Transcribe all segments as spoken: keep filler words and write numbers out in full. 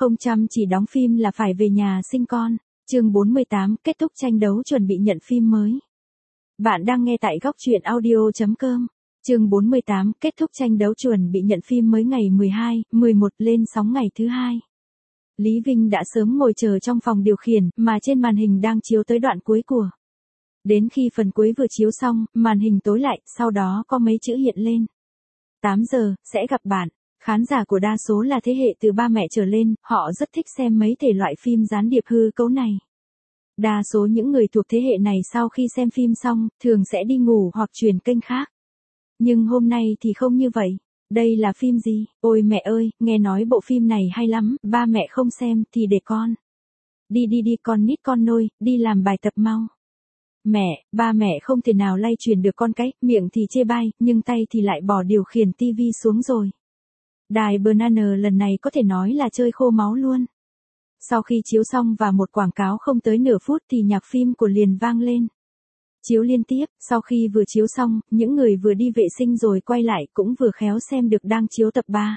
Không chăm chỉ đóng phim là phải về nhà sinh con. Chương bốn mươi tám, kết thúc tranh đấu chuẩn bị nhận phim mới. Bạn đang nghe tại góc truyện audio chấm com. Chương bốn mươi tám, kết thúc tranh đấu chuẩn bị nhận phim mới ngày mười hai, mười một lên sóng ngày thứ hai. Lý Vinh đã sớm ngồi chờ trong phòng điều khiển, mà trên màn hình đang chiếu tới đoạn cuối của. Đến khi phần cuối vừa chiếu xong, màn hình tối lại, sau đó có mấy chữ hiện lên. tám giờ, sẽ gặp bạn. Khán giả của đa số là thế hệ từ ba mẹ trở lên, họ rất thích xem mấy thể loại phim gián điệp hư cấu này. Đa số những người thuộc thế hệ này sau khi xem phim xong, thường sẽ đi ngủ hoặc chuyển kênh khác. Nhưng hôm nay thì không như vậy. Đây là phim gì? Ôi mẹ ơi, nghe nói bộ phim này hay lắm, ba mẹ không xem thì để con. Đi đi đi con nít con nôi, đi làm bài tập mau. Mẹ, ba mẹ không thể nào lay truyền được con cái, miệng thì chê bai, nhưng tay thì lại bỏ điều khiển tivi xuống rồi. Đài Banana lần này có thể nói là chơi khô máu luôn. Sau khi chiếu xong và một quảng cáo không tới nửa phút thì nhạc phim của liền vang lên. Chiếu liên tiếp, sau khi vừa chiếu xong, những người vừa đi vệ sinh rồi quay lại cũng vừa khéo xem được đang chiếu tập ba.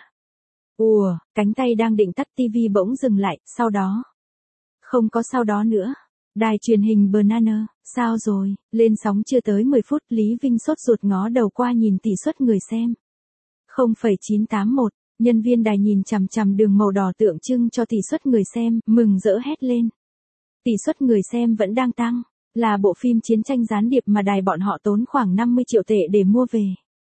Ùa, cánh tay đang định tắt tivi bỗng dừng lại, sau đó. Không có sau đó nữa. Đài truyền hình Banana, sao rồi, lên sóng chưa tới mười phút, Lý Vinh sốt ruột ngó đầu qua nhìn tỷ suất người xem. không phẩy chín tám mốt, nhân viên đài nhìn chằm chằm đường màu đỏ tượng trưng cho tỷ suất người xem, mừng rỡ hét lên. Tỷ suất người xem vẫn đang tăng, là bộ phim chiến tranh gián điệp mà đài bọn họ tốn khoảng năm mươi triệu tệ để mua về.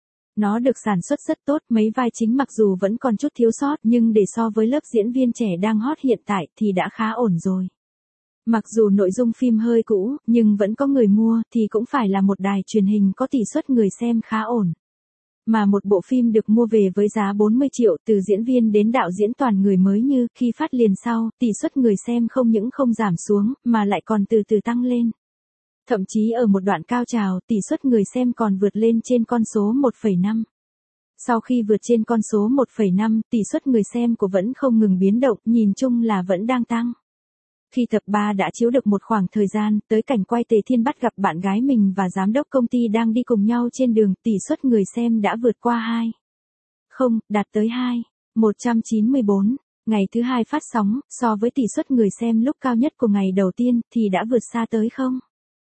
Nó được sản xuất rất tốt, mấy vai chính mặc dù vẫn còn chút thiếu sót nhưng để so với lớp diễn viên trẻ đang hot hiện tại thì đã khá ổn rồi. Mặc dù nội dung phim hơi cũ, nhưng vẫn có người mua thì cũng phải là một đài truyền hình có tỷ suất người xem khá ổn. Mà một bộ phim được mua về với giá bốn mươi triệu, từ diễn viên đến đạo diễn toàn người mới như khi phát liền sau, tỷ suất người xem không những không giảm xuống, mà lại còn từ từ tăng lên. Thậm chí ở một đoạn cao trào, tỷ suất người xem còn vượt lên trên con số một phẩy năm. Sau khi vượt trên con số một phẩy năm, tỷ suất người xem của vẫn không ngừng biến động, nhìn chung là vẫn đang tăng. Khi tập ba đã chiếu được một khoảng thời gian, tới cảnh quay Tề Thiên bắt gặp bạn gái mình và giám đốc công ty đang đi cùng nhau trên đường, tỷ suất người xem đã vượt qua hai. Không, đạt tới hai. một trăm chín mươi bốn. Ngày thứ hai phát sóng, so với tỷ suất người xem lúc cao nhất của ngày đầu tiên, thì đã vượt xa tới không.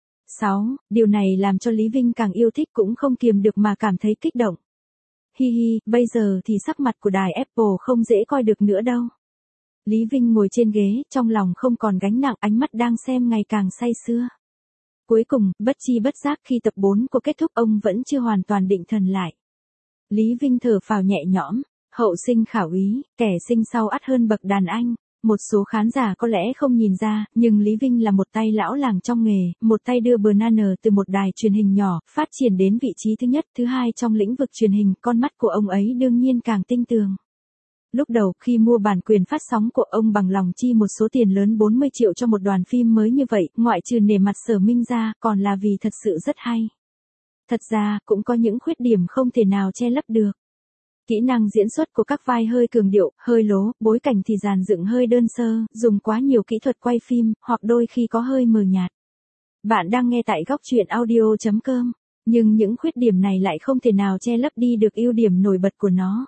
sáu. Điều này làm cho Lý Vinh càng yêu thích cũng không kiềm được mà cảm thấy kích động. Hi hi, bây giờ thì sắc mặt của đài Apple không dễ coi được nữa đâu. Lý Vinh ngồi trên ghế, trong lòng không còn gánh nặng, ánh mắt đang xem ngày càng say sưa. Cuối cùng, bất chi bất giác khi tập bốn của kết thúc ông vẫn chưa hoàn toàn định thần lại. Lý Vinh thở phào nhẹ nhõm, hậu sinh khảo úy, kẻ sinh sau ắt hơn bậc đàn anh. Một số khán giả có lẽ không nhìn ra, nhưng Lý Vinh là một tay lão làng trong nghề, một tay đưa Banana từ một đài truyền hình nhỏ, phát triển đến vị trí thứ nhất, thứ hai trong lĩnh vực truyền hình, con mắt của ông ấy đương nhiên càng tinh tường. Lúc đầu, khi mua bản quyền phát sóng của ông bằng lòng chi một số tiền lớn bốn mươi triệu cho một đoàn phim mới như vậy, ngoại trừ nể mặt Sở Minh ra, còn là vì thật sự rất hay. Thật ra, cũng có những khuyết điểm không thể nào che lấp được. Kỹ năng diễn xuất của các vai hơi cường điệu, hơi lố, bối cảnh thì dàn dựng hơi đơn sơ, dùng quá nhiều kỹ thuật quay phim, hoặc đôi khi có hơi mờ nhạt. Bạn đang nghe tại góc truyện audio chấm com, nhưng những khuyết điểm này lại không thể nào che lấp đi được ưu điểm nổi bật của nó.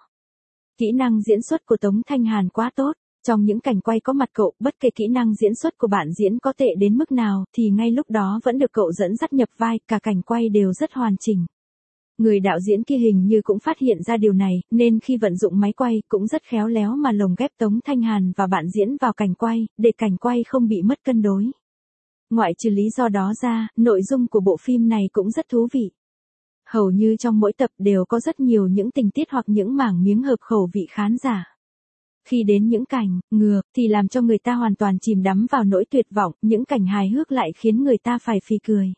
Kỹ năng diễn xuất của Tống Thanh Hàn quá tốt, trong những cảnh quay có mặt cậu, bất kể kỹ năng diễn xuất của bạn diễn có tệ đến mức nào, thì ngay lúc đó vẫn được cậu dẫn dắt nhập vai, cả cảnh quay đều rất hoàn chỉnh. Người đạo diễn kia hình như cũng phát hiện ra điều này, nên khi vận dụng máy quay, cũng rất khéo léo mà lồng ghép Tống Thanh Hàn và bạn diễn vào cảnh quay, để cảnh quay không bị mất cân đối. Ngoại trừ lý do đó ra, nội dung của bộ phim này cũng rất thú vị. Hầu như trong mỗi tập đều có rất nhiều những tình tiết hoặc những mảng miếng hợp khẩu vị khán giả. Khi đến những cảnh, ngược, thì làm cho người ta hoàn toàn chìm đắm vào nỗi tuyệt vọng, những cảnh hài hước lại khiến người ta phải phì cười.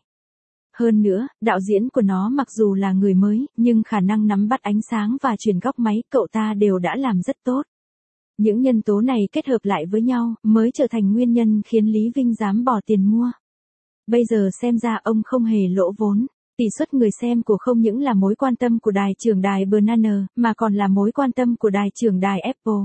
Hơn nữa, đạo diễn của nó mặc dù là người mới, nhưng khả năng nắm bắt ánh sáng và chuyển góc máy, cậu ta đều đã làm rất tốt. Những nhân tố này kết hợp lại với nhau, mới trở thành nguyên nhân khiến Lý Vinh dám bỏ tiền mua. Bây giờ xem ra ông không hề lỗ vốn. Tỷ suất người xem của không những là mối quan tâm của đài trưởng đài Banana, mà còn là mối quan tâm của đài trưởng đài Apple.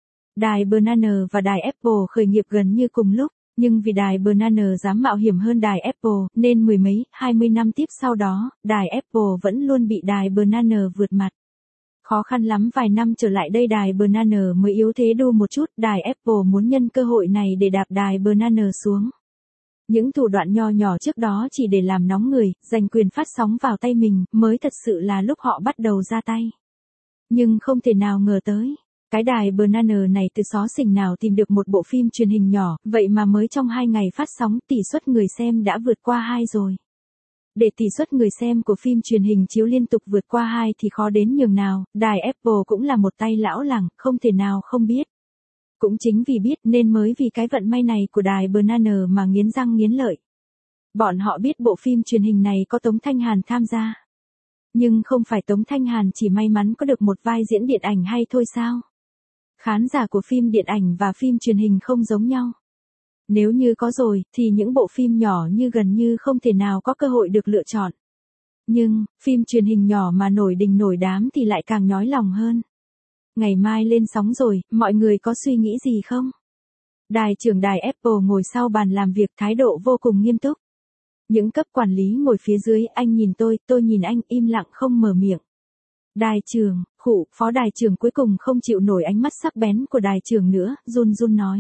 Đài Banana và đài Apple khởi nghiệp gần như cùng lúc, nhưng vì đài Banana dám mạo hiểm hơn đài Apple, nên mười mấy, hai mươi năm tiếp sau đó, đài Apple vẫn luôn bị đài Banana vượt mặt. Khó khăn lắm vài năm trở lại đây đài Banner mới yếu thế đu một chút, đài Apple muốn nhân cơ hội này để đạp đài Banner xuống. Những thủ đoạn nho nhỏ trước đó chỉ để làm nóng người, giành quyền phát sóng vào tay mình, mới thật sự là lúc họ bắt đầu ra tay. Nhưng không thể nào ngờ tới, cái đài Banner này từ xó xỉnh nào tìm được một bộ phim truyền hình nhỏ, vậy mà mới trong hai ngày phát sóng tỷ suất người xem đã vượt qua hai rồi. Để tỷ suất người xem của phim truyền hình chiếu liên tục vượt qua hai thì khó đến nhường nào, đài Apple cũng là một tay lão làng, không thể nào không biết. Cũng chính vì biết nên mới vì cái vận may này của đài Banner mà nghiến răng nghiến lợi. Bọn họ biết bộ phim truyền hình này có Tống Thanh Hàn tham gia. Nhưng không phải Tống Thanh Hàn chỉ may mắn có được một vai diễn điện ảnh hay thôi sao? Khán giả của phim điện ảnh và phim truyền hình không giống nhau. Nếu như có rồi, thì những bộ phim nhỏ như gần như không thể nào có cơ hội được lựa chọn. Nhưng, phim truyền hình nhỏ mà nổi đình nổi đám thì lại càng nhói lòng hơn. Ngày mai lên sóng rồi, mọi người có suy nghĩ gì không? Đài trưởng đài Apple ngồi sau bàn làm việc thái độ vô cùng nghiêm túc. Những cấp quản lý ngồi phía dưới, anh nhìn tôi, tôi nhìn anh, im lặng không mở miệng. Đài trưởng, khụ, phó đài trưởng cuối cùng không chịu nổi ánh mắt sắc bén của đài trưởng nữa, run run nói.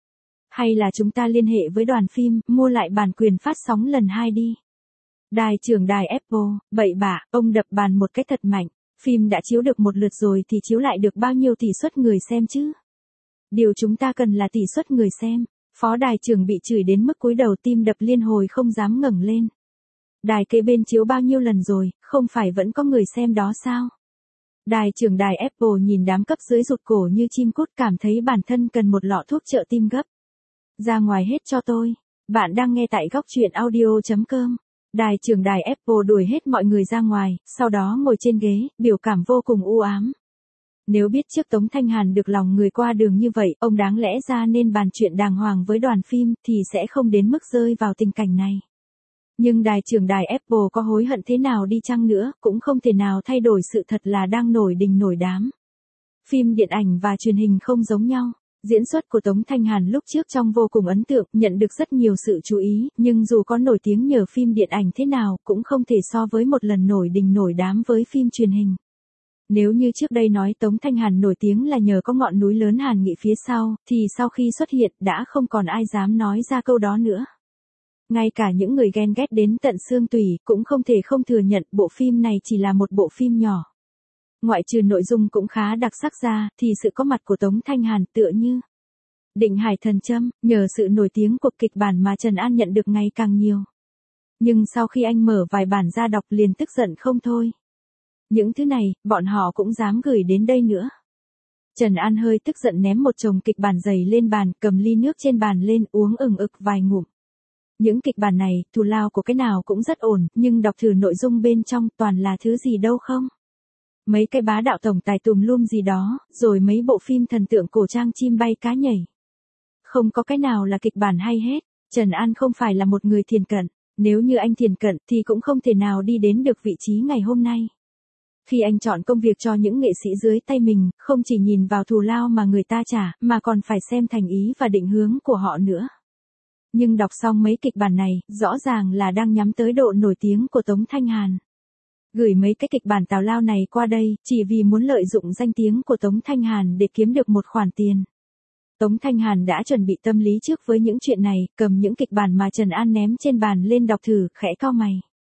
Hay là chúng ta liên hệ với đoàn phim, mua lại bản quyền phát sóng lần hai đi. Đài trưởng đài Apple, bậy bạ, ông đập bàn một cái thật mạnh. Phim đã chiếu được một lượt rồi thì chiếu lại được bao nhiêu tỷ suất người xem chứ? Điều chúng ta cần là tỷ suất người xem. Phó đài trưởng bị chửi đến mức cúi đầu tim đập liên hồi không dám ngẩng lên. Đài kế bên chiếu bao nhiêu lần rồi, không phải vẫn có người xem đó sao? Đài trưởng đài Apple nhìn đám cấp dưới rụt cổ như chim cút, cảm thấy bản thân cần một lọ thuốc trợ tim gấp. Ra ngoài hết cho tôi. Bạn đang nghe tại góc truyện audio chấm com. Đài trưởng đài Apple đuổi hết mọi người ra ngoài, sau đó ngồi trên ghế, biểu cảm vô cùng u ám. Nếu biết trước Tống Thanh Hàn được lòng người qua đường như vậy, ông đáng lẽ ra nên bàn chuyện đàng hoàng với đoàn phim, thì sẽ không đến mức rơi vào tình cảnh này. Nhưng đài trưởng đài Apple có hối hận thế nào đi chăng nữa, cũng không thể nào thay đổi sự thật là đang nổi đình nổi đám. Phim điện ảnh và truyền hình không giống nhau. Diễn xuất của Tống Thanh Hàn lúc trước trông vô cùng ấn tượng, nhận được rất nhiều sự chú ý, nhưng dù có nổi tiếng nhờ phim điện ảnh thế nào, cũng không thể so với một lần nổi đình nổi đám với phim truyền hình. Nếu như trước đây nói Tống Thanh Hàn nổi tiếng là nhờ có ngọn núi lớn Hàn Nghị phía sau, thì sau khi xuất hiện đã không còn ai dám nói ra câu đó nữa. Ngay cả những người ghen ghét đến tận xương tủy, cũng không thể không thừa nhận bộ phim này chỉ là một bộ phim nhỏ. Ngoại trừ nội dung cũng khá đặc sắc ra, thì sự có mặt của Tống Thanh Hàn tựa như Định Hải Thần Châm, nhờ sự nổi tiếng của kịch bản mà Trần An nhận được ngày càng nhiều. Nhưng sau khi anh mở vài bản ra đọc liền tức giận không thôi. Những thứ này, bọn họ cũng dám gửi đến đây nữa. Trần An hơi tức giận ném một chồng kịch bản dày lên bàn, cầm ly nước trên bàn lên uống ừng ực vài ngụm. Những kịch bản này, thù lao của cái nào cũng rất ổn, nhưng đọc thử nội dung bên trong toàn là thứ gì đâu không? Mấy cái bá đạo tổng tài tùm lum gì đó, rồi mấy bộ phim thần tượng cổ trang chim bay cá nhảy. Không có cái nào là kịch bản hay hết. Trần An không phải là một người thiền cận. Nếu như anh thiền cận thì cũng không thể nào đi đến được vị trí ngày hôm nay. Khi anh chọn công việc cho những nghệ sĩ dưới tay mình, không chỉ nhìn vào thù lao mà người ta trả, mà còn phải xem thành ý và định hướng của họ nữa. Nhưng đọc xong mấy kịch bản này, rõ ràng là đang nhắm tới độ nổi tiếng của Tống Thanh Hàn. Gửi mấy cái kịch bản tào lao này qua đây, chỉ vì muốn lợi dụng danh tiếng của Tống Thanh Hàn để kiếm được một khoản tiền. Tống Thanh Hàn đã chuẩn bị tâm lý trước với những chuyện này, cầm những kịch bản mà Trần An ném trên bàn lên đọc thử, khẽ cau mày.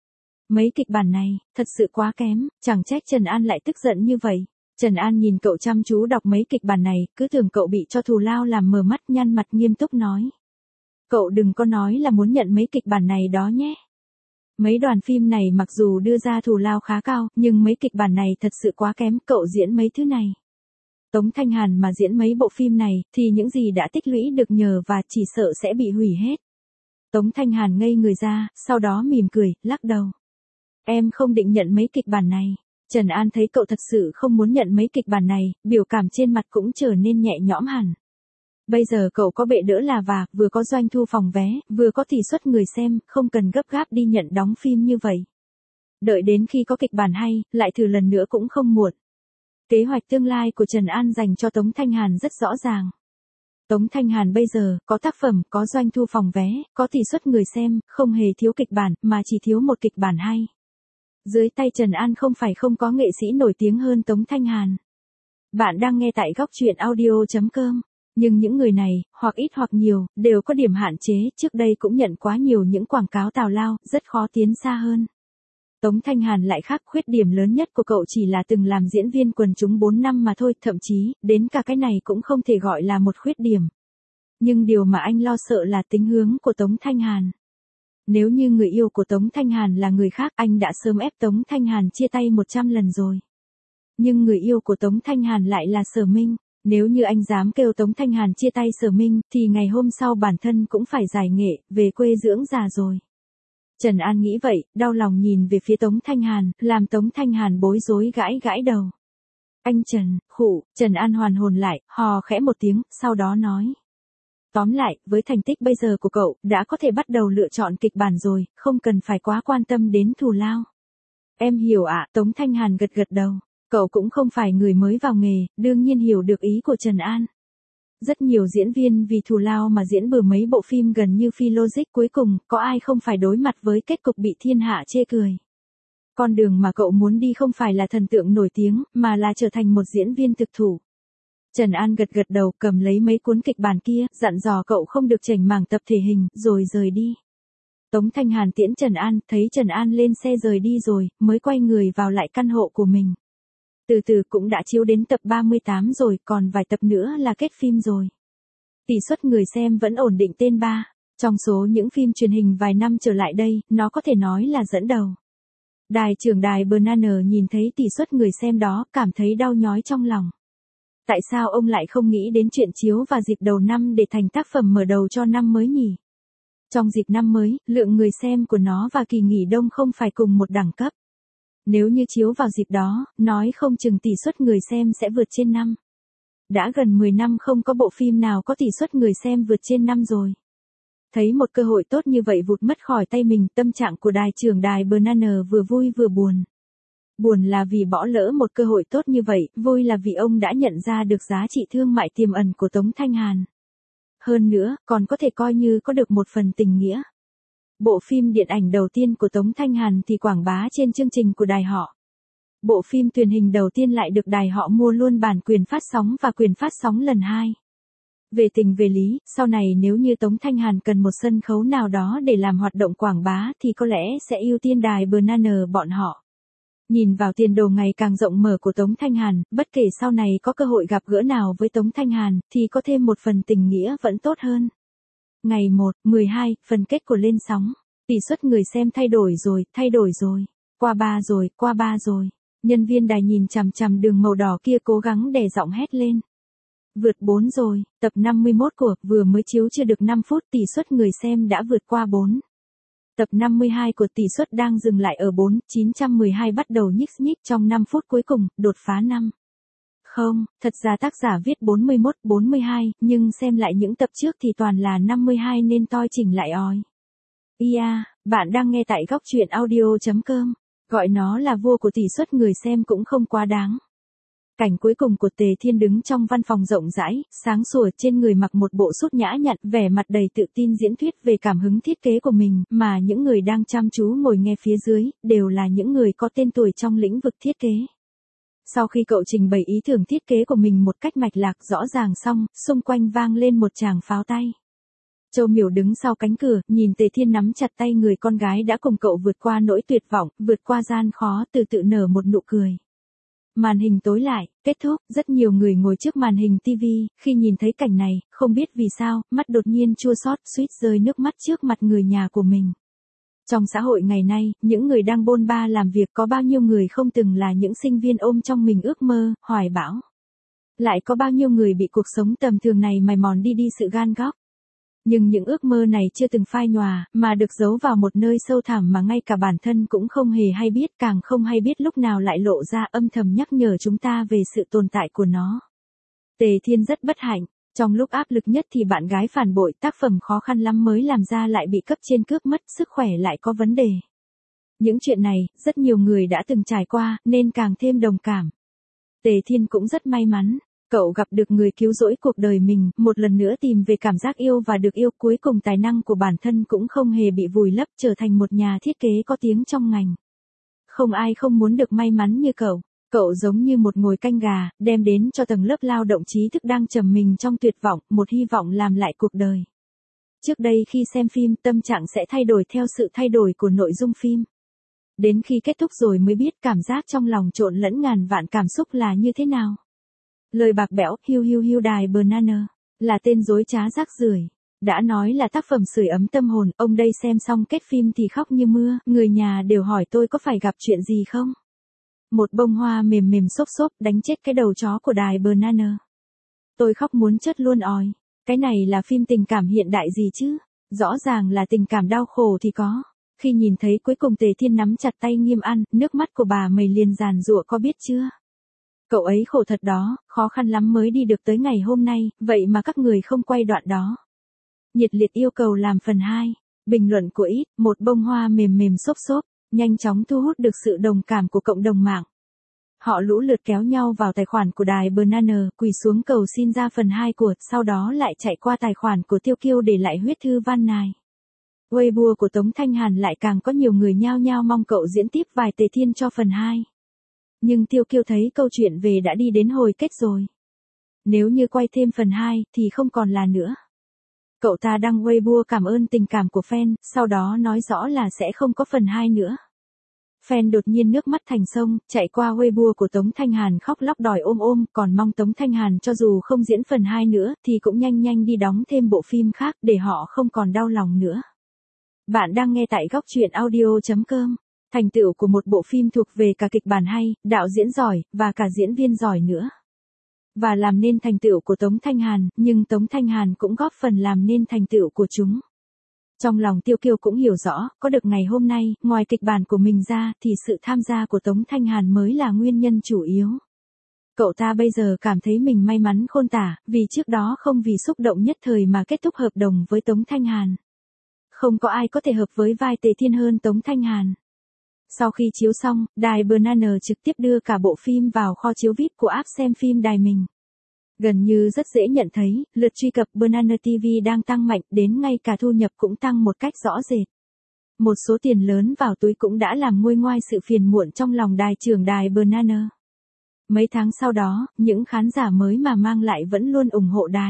Mấy kịch bản này, thật sự quá kém, chẳng trách Trần An lại tức giận như vậy. Trần An nhìn cậu chăm chú đọc mấy kịch bản này, cứ tưởng cậu bị cho thù lao làm mờ mắt, nhăn mặt nghiêm túc nói. Cậu đừng có nói là muốn nhận mấy kịch bản này đó nhé. Mấy đoàn phim này mặc dù đưa ra thù lao khá cao, nhưng mấy kịch bản này thật sự quá kém, cậu diễn mấy thứ này. Tống Thanh Hàn mà diễn mấy bộ phim này, thì những gì đã tích lũy được nhờ và chỉ sợ sẽ bị hủy hết. Tống Thanh Hàn ngây người ra, sau đó mỉm cười, lắc đầu. Em không định nhận mấy kịch bản này. Trần An thấy cậu thật sự không muốn nhận mấy kịch bản này, biểu cảm trên mặt cũng trở nên nhẹ nhõm hẳn. Bây giờ cậu có bệ đỡ là và, vừa có doanh thu phòng vé, vừa có tỷ suất người xem, không cần gấp gáp đi nhận đóng phim như vậy. Đợi đến khi có kịch bản hay, lại thử lần nữa cũng không muộn. Kế hoạch tương lai của Trần An dành cho Tống Thanh Hàn rất rõ ràng. Tống Thanh Hàn bây giờ, có tác phẩm, có doanh thu phòng vé, có tỷ suất người xem, không hề thiếu kịch bản, mà chỉ thiếu một kịch bản hay. Dưới tay Trần An không phải không có nghệ sĩ nổi tiếng hơn Tống Thanh Hàn. Bạn đang nghe tại góc truyện audio.com. Nhưng những người này, hoặc ít hoặc nhiều, đều có điểm hạn chế, trước đây cũng nhận quá nhiều những quảng cáo tào lao, rất khó tiến xa hơn. Tống Thanh Hàn lại khác, khuyết điểm lớn nhất của cậu chỉ là từng làm diễn viên quần chúng bốn năm mà thôi, thậm chí, đến cả cái này cũng không thể gọi là một khuyết điểm. Nhưng điều mà anh lo sợ là tính hướng của Tống Thanh Hàn. Nếu như người yêu của Tống Thanh Hàn là người khác, anh đã sớm ép Tống Thanh Hàn chia tay một trăm lần rồi. Nhưng người yêu của Tống Thanh Hàn lại là Sở Minh. Nếu như anh dám kêu Tống Thanh Hàn chia tay Sở Minh, thì ngày hôm sau bản thân cũng phải giải nghệ, về quê dưỡng già rồi. Trần An nghĩ vậy, đau lòng nhìn về phía Tống Thanh Hàn, làm Tống Thanh Hàn bối rối gãi gãi đầu. Anh Trần, khụ, Trần An hoàn hồn lại, hò khẽ một tiếng, sau đó nói. Tóm lại, với thành tích bây giờ của cậu, đã có thể bắt đầu lựa chọn kịch bản rồi, không cần phải quá quan tâm đến thù lao. Em hiểu ạ, Tống Thanh Hàn gật gật đầu. Cậu cũng không phải người mới vào nghề, đương nhiên hiểu được ý của Trần An. Rất nhiều diễn viên vì thù lao mà diễn bừa mấy bộ phim gần như phi logic, cuối cùng, có ai không phải đối mặt với kết cục bị thiên hạ chê cười. Con đường mà cậu muốn đi không phải là thần tượng nổi tiếng, mà là trở thành một diễn viên thực thụ. Trần An gật gật đầu, cầm lấy mấy cuốn kịch bản kia, dặn dò cậu không được chảnh mảng tập thể hình, rồi rời đi. Tống Thanh Hàn tiễn Trần An, thấy Trần An lên xe rời đi rồi, mới quay người vào lại căn hộ của mình. Từ từ cũng đã chiếu đến tập ba mươi tám rồi, còn vài tập nữa là kết phim rồi. Tỷ suất người xem vẫn ổn định tên ba. Trong số những phim truyền hình vài năm trở lại đây, nó có thể nói là dẫn đầu. Đài trưởng đài Banner nhìn thấy tỷ suất người xem đó, cảm thấy đau nhói trong lòng. Tại sao ông lại không nghĩ đến chuyện chiếu vào dịp đầu năm để thành tác phẩm mở đầu cho năm mới nhỉ? Trong dịp năm mới, lượng người xem của nó và kỳ nghỉ đông không phải cùng một đẳng cấp. Nếu như chiếu vào dịp đó, nói không chừng tỷ suất người xem sẽ vượt trên năm. Đã gần mười năm không có bộ phim nào có tỷ suất người xem vượt trên năm rồi. Thấy một cơ hội tốt như vậy vụt mất khỏi tay mình, tâm trạng của đài trưởng đài Banner vừa vui vừa buồn. Buồn là vì bỏ lỡ một cơ hội tốt như vậy, vui là vì ông đã nhận ra được giá trị thương mại tiềm ẩn của Tống Thanh Hàn. Hơn nữa, còn có thể coi như có được một phần tình nghĩa. Bộ phim điện ảnh đầu tiên của Tống Thanh Hàn thì quảng bá trên chương trình của đài họ. Bộ phim truyền hình đầu tiên lại được đài họ mua luôn bản quyền phát sóng và quyền phát sóng lần hai. Về tình về lý, sau này nếu như Tống Thanh Hàn cần một sân khấu nào đó để làm hoạt động quảng bá thì có lẽ sẽ ưu tiên đài Banner bọn họ. Nhìn vào tiền đồ ngày càng rộng mở của Tống Thanh Hàn, bất kể sau này có cơ hội gặp gỡ nào với Tống Thanh Hàn, thì có thêm một phần tình nghĩa vẫn tốt hơn. Ngày một, mười hai, phần kết của lên sóng. Tỷ suất người xem thay đổi rồi, thay đổi rồi. Qua ba rồi, qua ba rồi. Nhân viên đài nhìn chằm chằm đường màu đỏ kia cố gắng đè giọng hét lên. Vượt bốn rồi, tập năm mươi mốt của, vừa mới chiếu chưa được năm phút, tỷ suất người xem đã vượt qua bốn. Tập năm mươi hai của tỷ suất đang dừng lại ở bốn, chín trăm mười hai bắt đầu nhích nhích trong năm phút cuối cùng, đột phá năm. Không, thật ra tác giả viết bốn mươi mốt, bốn mươi hai, nhưng xem lại những tập trước thì toàn là năm mươi hai nên toi chỉnh lại oi. Ia, bạn đang nghe tại góc truyện audio.com. Gọi nó là vua của tỷ suất người xem cũng không quá đáng. Cảnh cuối cùng của Tề Thiên đứng trong văn phòng rộng rãi, sáng sủa, trên người mặc một bộ sút nhã nhặn, vẻ mặt đầy tự tin diễn thuyết về cảm hứng thiết kế của mình, mà những người đang chăm chú ngồi nghe phía dưới, đều là những người có tên tuổi trong lĩnh vực thiết kế. Sau khi cậu trình bày ý tưởng thiết kế của mình một cách mạch lạc rõ ràng xong, xung quanh vang lên một tràng pháo tay. Châu Miểu đứng sau cánh cửa, nhìn Tề Thiên nắm chặt tay người con gái đã cùng cậu vượt qua nỗi tuyệt vọng, vượt qua gian khó, từ tự nở một nụ cười. Màn hình tối lại, kết thúc, rất nhiều người ngồi trước màn hình ti vi, khi nhìn thấy cảnh này, không biết vì sao, mắt đột nhiên chua xót, suýt rơi nước mắt trước mặt người nhà của mình. Trong xã hội ngày nay, những người đang bôn ba làm việc có bao nhiêu người không từng là những sinh viên ôm trong mình ước mơ, hoài bão. Lại có bao nhiêu người bị cuộc sống tầm thường này mài mòn đi đi sự gan góc. Nhưng những ước mơ này chưa từng phai nhòa, mà được giấu vào một nơi sâu thẳm mà ngay cả bản thân cũng không hề hay biết, càng không hay biết lúc nào lại lộ ra, âm thầm nhắc nhở chúng ta về sự tồn tại của nó. Tề Thiên rất bất hạnh, trong lúc áp lực nhất thì bạn gái phản bội, tác phẩm khó khăn lắm mới làm ra lại bị cấp trên cướp mất, sức khỏe lại có vấn đề. Những chuyện này, rất nhiều người đã từng trải qua, nên càng thêm đồng cảm. Tề Thiên cũng rất may mắn. Cậu gặp được người cứu rỗi cuộc đời mình, một lần nữa tìm về cảm giác yêu và được yêu, cuối cùng tài năng của bản thân cũng không hề bị vùi lấp, trở thành một nhà thiết kế có tiếng trong ngành. Không ai không muốn được may mắn như cậu. Cậu giống như một ngồi canh gà, đem đến cho tầng lớp lao động trí thức đang trầm mình trong tuyệt vọng, một hy vọng làm lại cuộc đời. Trước đây khi xem phim, tâm trạng sẽ thay đổi theo sự thay đổi của nội dung phim. Đến khi kết thúc rồi mới biết cảm giác trong lòng trộn lẫn ngàn vạn cảm xúc là như thế nào. Lời bạc bẽo, hiu hiu hiu đài banana, là tên dối trá rác rưởi. Đã nói là tác phẩm sưởi ấm tâm hồn, ông đây xem xong kết phim thì khóc như mưa, người nhà đều hỏi tôi có phải gặp chuyện gì không. Một bông hoa mềm mềm xốp xốp đánh chết cái đầu chó của đài banana. Tôi khóc muốn chất luôn òi. Cái này là phim tình cảm hiện đại gì chứ? Rõ ràng là tình cảm đau khổ thì có. Khi nhìn thấy cuối cùng Tề Thiên nắm chặt tay Nghiêm An, nước mắt của bà mày liền giàn giụa có biết chưa? Cậu ấy khổ thật đó, khó khăn lắm mới đi được tới ngày hôm nay, vậy mà các người không quay đoạn đó. Nhiệt liệt yêu cầu làm phần hai. Bình luận của ít, một bông hoa mềm mềm xốp xốp, nhanh chóng thu hút được sự đồng cảm của cộng đồng mạng. Họ lũ lượt kéo nhau vào tài khoản của đài banana, quỳ xuống cầu xin ra phần hai của, sau đó lại chạy qua tài khoản của Tiêu Kiêu để lại huyết thư van nài. Weibo của Tống Thanh Hàn lại càng có nhiều người nhao nhao mong cậu diễn tiếp vài Tề Thiên cho phần hai. Nhưng Tiêu Kiêu thấy câu chuyện về đã đi đến hồi kết rồi. Nếu như quay thêm phần hai thì không còn là nữa. Cậu ta đăng Weibo cảm ơn tình cảm của fan, sau đó nói rõ là sẽ không có phần hai nữa. Fan đột nhiên nước mắt thành sông, chạy qua Weibo của Tống Thanh Hàn khóc lóc đòi ôm ôm, còn mong Tống Thanh Hàn cho dù không diễn phần hai nữa thì cũng nhanh nhanh đi đóng thêm bộ phim khác để họ không còn đau lòng nữa. Bạn đang nghe tại góc truyện audio chấm com. Thành tựu của một bộ phim thuộc về cả kịch bản hay, đạo diễn giỏi, và cả diễn viên giỏi nữa. Và làm nên thành tựu của Tống Thanh Hàn, nhưng Tống Thanh Hàn cũng góp phần làm nên thành tựu của chúng. Trong lòng Tiêu Kiêu cũng hiểu rõ, có được ngày hôm nay, ngoài kịch bản của mình ra, thì sự tham gia của Tống Thanh Hàn mới là nguyên nhân chủ yếu. Cậu ta bây giờ cảm thấy mình may mắn khôn tả, vì trước đó không vì xúc động nhất thời mà kết thúc hợp đồng với Tống Thanh Hàn. Không có ai có thể hợp với vai Tề Thiên hơn Tống Thanh Hàn. Sau khi chiếu xong, đài banana trực tiếp đưa cả bộ phim vào kho chiếu vi ai pi của app xem phim đài mình. Gần như rất dễ nhận thấy, lượt truy cập Banana ti vi đang tăng mạnh, đến ngay cả thu nhập cũng tăng một cách rõ rệt. Một số tiền lớn vào túi cũng đã làm nguôi ngoai sự phiền muộn trong lòng đài trưởng đài Banana. Mấy tháng sau đó, những khán giả mới mà mang lại vẫn luôn ủng hộ đài.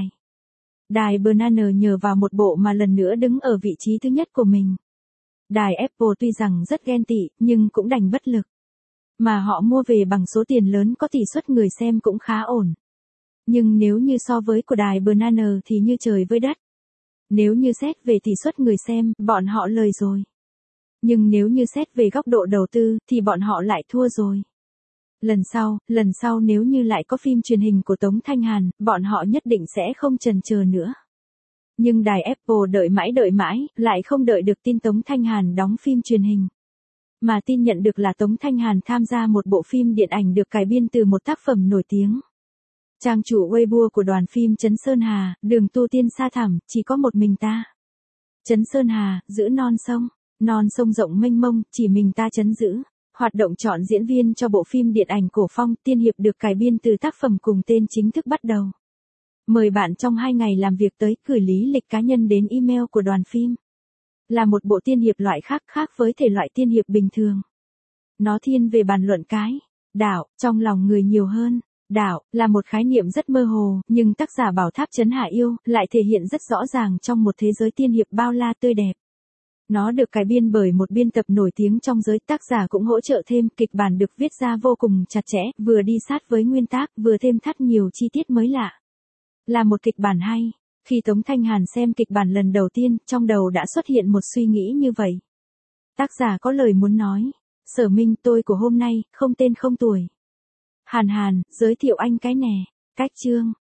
Đài Banana nhờ vào một bộ mà lần nữa đứng ở vị trí thứ nhất của mình. Đài Apple tuy rằng rất ghen tị, nhưng cũng đành bất lực. Mà họ mua về bằng số tiền lớn có tỷ suất người xem cũng khá ổn. Nhưng nếu như so với của đài Banana thì như trời với đất. Nếu như xét về tỷ suất người xem, bọn họ lời rồi. Nhưng nếu như xét về góc độ đầu tư, thì bọn họ lại thua rồi. Lần sau, lần sau nếu như lại có phim truyền hình của Tống Thanh Hàn, bọn họ nhất định sẽ không chần chờ nữa. Nhưng đài Apple đợi mãi đợi mãi, lại không đợi được tin Tống Thanh Hàn đóng phim truyền hình. Mà tin nhận được là Tống Thanh Hàn tham gia một bộ phim điện ảnh được cải biên từ một tác phẩm nổi tiếng. Trang chủ Weibo của đoàn phim Trấn Sơn Hà, đường tu tiên xa thẳm, chỉ có một mình ta. Trấn Sơn Hà, giữ non sông, non sông rộng mênh mông, chỉ mình ta trấn giữ. Hoạt động chọn diễn viên cho bộ phim điện ảnh cổ phong Tiên Hiệp được cải biên từ tác phẩm cùng tên chính thức bắt đầu. Mời bạn trong hai ngày làm việc tới, gửi lý lịch cá nhân đến email của đoàn phim. Là một bộ tiên hiệp loại khác khác với thể loại tiên hiệp bình thường. Nó thiên về bàn luận cái, đạo, trong lòng người nhiều hơn. Đạo, là một khái niệm rất mơ hồ, nhưng tác giả Bảo Tháp Trấn Hải Yêu, lại thể hiện rất rõ ràng trong một thế giới tiên hiệp bao la tươi đẹp. Nó được cải biên bởi một biên tập nổi tiếng trong giới, tác giả cũng hỗ trợ thêm, kịch bản được viết ra vô cùng chặt chẽ, vừa đi sát với nguyên tác, vừa thêm thắt nhiều chi tiết mới lạ. Là một kịch bản hay. Khi Tống Thanh Hàn xem kịch bản lần đầu tiên, trong đầu đã xuất hiện một suy nghĩ như vậy. Tác giả có lời muốn nói. Sở Minh, tôi của hôm nay, không tên không tuổi. Hàn Hàn, giới thiệu anh cái nè. Cách chương.